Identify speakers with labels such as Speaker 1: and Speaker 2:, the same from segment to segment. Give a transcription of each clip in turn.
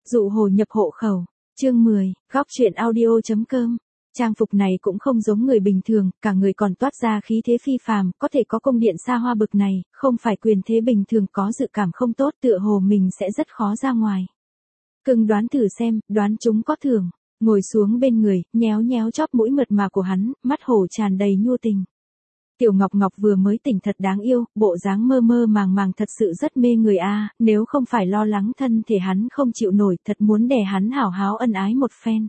Speaker 1: Dụ hồ nhập hộ khẩu. Chương 10, góc truyện audio.com. Trang phục này cũng không giống người bình thường, cả người còn toát ra khí thế phi phàm, có thể có cung điện xa hoa bực này, không phải quyền thế bình thường, có dự cảm không tốt, tựa hồ mình sẽ rất khó ra ngoài. Cưng đoán thử xem, đoán chúng có thưởng. Ngồi xuống bên người, nhéo nhéo chóp mũi mượt mà của hắn, mắt hổ tràn đầy nhu tình. Tiểu Ngọc Ngọc vừa mới tỉnh thật đáng yêu, bộ dáng mơ mơ màng màng thật sự rất mê người a, nếu không phải lo lắng thân thể hắn không chịu nổi, thật muốn đè hắn hảo háo ân ái một phen.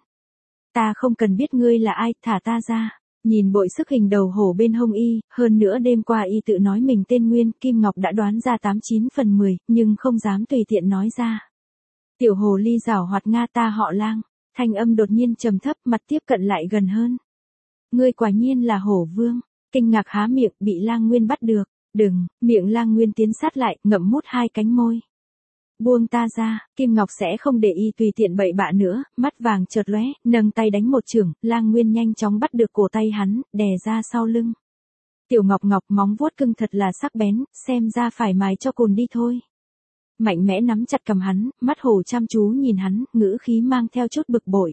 Speaker 1: Ta không cần biết ngươi là ai, thả ta ra. Nhìn bội sức hình đầu hổ bên hông y, hơn nữa đêm qua y tự nói mình tên Nguyên, Kim Ngọc đã đoán ra 89 phần 10, nhưng không dám tùy tiện nói ra. Tiểu hồ ly giảo hoạt Nga, ta họ Lang. Thanh âm đột nhiên trầm thấp, mặt tiếp cận lại gần hơn. Ngươi quả nhiên là hổ vương. Kinh ngạc há miệng, bị Lang Nguyên bắt được. Đừng, miệng Lang Nguyên tiến sát lại, ngậm mút hai cánh môi. Buông ta ra, Kim Ngọc sẽ không để y tùy tiện bậy bạ nữa, mắt vàng chợt lóe, nâng tay đánh một chưởng, Lang Nguyên nhanh chóng bắt được cổ tay hắn, đè ra sau lưng. Tiểu Ngọc Ngọc móng vuốt cưng thật là sắc bén, xem ra phải mài cho cùn đi thôi. Mạnh mẽ nắm chặt cầm hắn, mắt hổ chăm chú nhìn hắn, ngữ khí mang theo chút bực bội.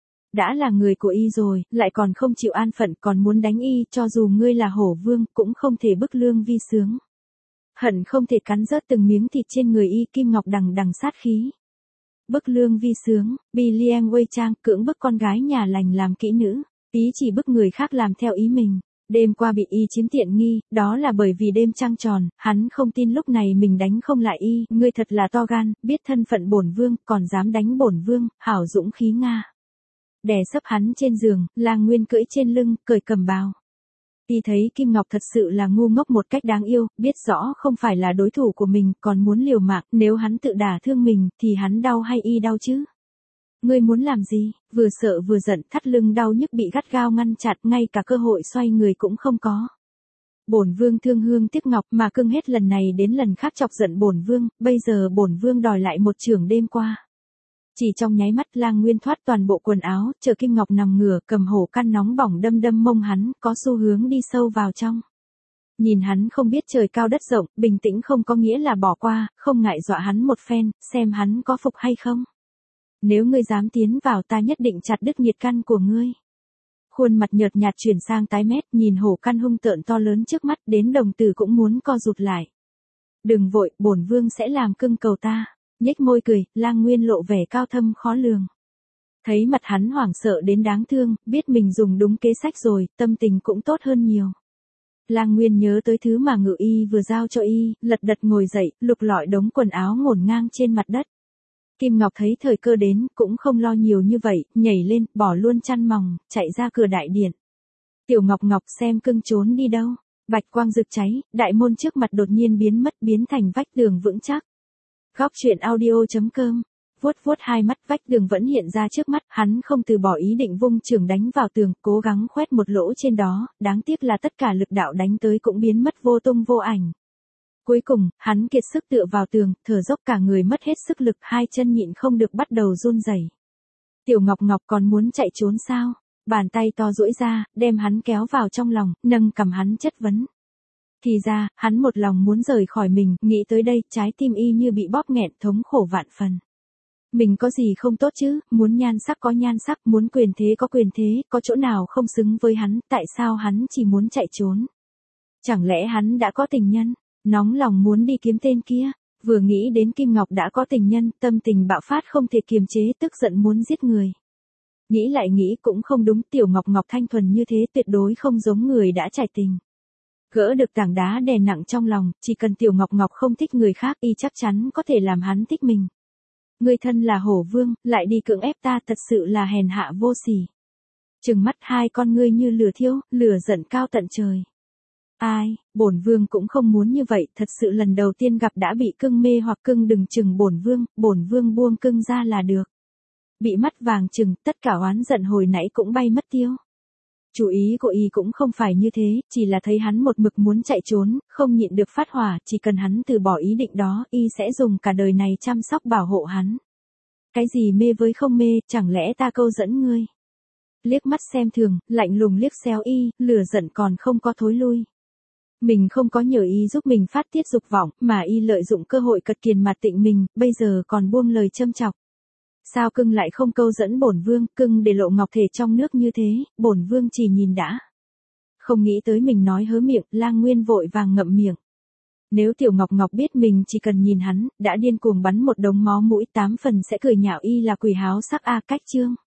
Speaker 1: Đã là người của y rồi, lại còn không chịu an phận, còn muốn đánh y, cho dù ngươi là hổ vương, cũng không thể bức lương vi sướng. Hận không thể cắn rớt từng miếng thịt trên người y. Kim Ngọc đằng đằng sát khí. Bức lương vi sướng, Biliang Wei Trang cưỡng bức con gái nhà lành làm kỹ nữ, ý chỉ bức người khác làm theo ý mình. Đêm qua bị y chiếm tiện nghi, đó là bởi vì đêm trăng tròn, hắn không tin lúc này mình đánh không lại y, ngươi thật là to gan, biết thân phận bổn vương, còn dám đánh bổn vương, hảo dũng khí Nga. Đè sấp hắn trên giường, Lang Nguyên cưỡi trên lưng, cởi cầm bào. Y thấy Kim Ngọc thật sự là ngu ngốc một cách đáng yêu, biết rõ không phải là đối thủ của mình, còn muốn liều mạng, nếu hắn tự đả thương mình, thì hắn đau hay y đau chứ? Ngươi muốn làm gì? Vừa sợ vừa giận, thắt lưng đau nhức bị gắt gao ngăn chặn, ngay cả cơ hội xoay người cũng không có. Bổn vương thương hương tiếc ngọc, mà cưng hết lần này đến lần khác chọc giận bổn vương, bây giờ bổn vương đòi lại một chưởng đêm qua. Chỉ trong nháy mắt, Lang Nguyên thoát toàn bộ quần áo, chờ Kim Ngọc nằm ngửa, cầm hổ căn nóng bỏng đâm đâm mông hắn, có xu hướng đi sâu vào trong. Nhìn hắn không biết trời cao đất rộng, bình tĩnh không có nghĩa là bỏ qua, không ngại dọa hắn một phen, xem hắn có phục hay không. Nếu ngươi dám tiến vào, ta nhất định chặt đứt nhiệt căn của ngươi. Khuôn mặt nhợt nhạt chuyển sang tái mét, nhìn hổ căn hung tợn to lớn trước mắt, đến đồng tử cũng muốn co rụt lại. Đừng vội, bổn vương sẽ làm cưng cầu ta. Nhếch môi cười, Lang Nguyên lộ vẻ cao thâm khó lường. Thấy mặt hắn hoảng sợ đến đáng thương, biết mình dùng đúng kế sách rồi, tâm tình cũng tốt hơn nhiều. Lang Nguyên nhớ tới thứ mà Ngự Y vừa giao cho y, lật đật ngồi dậy, lục lọi đống quần áo ngổn ngang trên mặt đất. Kim Ngọc thấy thời cơ đến, cũng không lo nhiều như vậy, nhảy lên, bỏ luôn chăn mỏng, chạy ra cửa đại điện. Tiểu Ngọc Ngọc xem cưng trốn đi đâu. Bạch quang rực cháy, đại môn trước mặt đột nhiên biến mất, biến thành vách tường vững chắc. Góc truyện audio.com. Vuốt vuốt hai mắt, vách tường vẫn hiện ra trước mắt, hắn không từ bỏ ý định vung chưởng đánh vào tường, cố gắng khoét một lỗ trên đó, đáng tiếc là tất cả lực đạo đánh tới cũng biến mất vô tung vô ảnh. Cuối cùng, hắn kiệt sức tựa vào tường, thở dốc cả người mất hết sức lực, hai chân nhịn không được bắt đầu run rẩy. Tiểu Ngọc Ngọc còn muốn chạy trốn sao? Bàn tay to duỗi ra, đem hắn kéo vào trong lòng, nâng cằm hắn chất vấn. Thì ra, hắn một lòng muốn rời khỏi mình, nghĩ tới đây, trái tim y như bị bóp nghẹn, thống khổ vạn phần. Mình có gì không tốt chứ, muốn nhan sắc có nhan sắc, muốn quyền thế có quyền thế, có chỗ nào không xứng với hắn, tại sao hắn chỉ muốn chạy trốn? Chẳng lẽ hắn đã có tình nhân, nóng lòng muốn đi kiếm tên kia? Vừa nghĩ đến Kim Ngọc đã có tình nhân, tâm tình bạo phát không thể kiềm chế, tức giận muốn giết người. Nghĩ lại nghĩ cũng không đúng, Tiểu Ngọc Ngọc thanh thuần như thế tuyệt đối không giống người đã trải tình. Gỡ được tảng đá đè nặng trong lòng, chỉ cần Tiểu Ngọc Ngọc không thích người khác, y chắc chắn có thể làm hắn thích mình. Người thân là hổ vương, lại đi cưỡng ép ta, thật sự là hèn hạ vô sỉ. Trừng mắt hai con ngươi như lửa thiêu, lửa giận cao tận trời. Ai, bổn vương cũng không muốn như vậy, thật sự lần đầu tiên gặp đã bị cưng mê hoặc cưng đừng chừng bổn vương buông cưng ra là được. Bị mắt vàng chừng, tất cả oán giận hồi nãy cũng bay mất tiêu. Chủ ý của y cũng không phải như thế, chỉ là thấy hắn một mực muốn chạy trốn, không nhịn được phát hỏa, chỉ cần hắn từ bỏ ý định đó, y sẽ dùng cả đời này chăm sóc bảo hộ hắn. Cái gì mê với không mê, chẳng lẽ ta câu dẫn ngươi? Liếc mắt xem thường, lạnh lùng liếc xéo y, lửa giận còn không có thối lui. Mình không có nhờ y giúp mình phát tiết dục vọng, mà y lợi dụng cơ hội cật kiền mặt tịnh mình, bây giờ còn buông lời châm chọc. Sao cưng lại không câu dẫn bổn vương, cưng để lộ ngọc thể trong nước như thế, bổn vương chỉ nhìn đã. Không nghĩ tới mình nói hớ miệng, Lang Nguyên vội vàng ngậm miệng. Nếu Tiểu Ngọc Ngọc biết mình chỉ cần nhìn hắn, đã điên cuồng bắn một đống máu mũi 8 phần sẽ cười nhạo y là quỷ háo sắc a. Cách chương.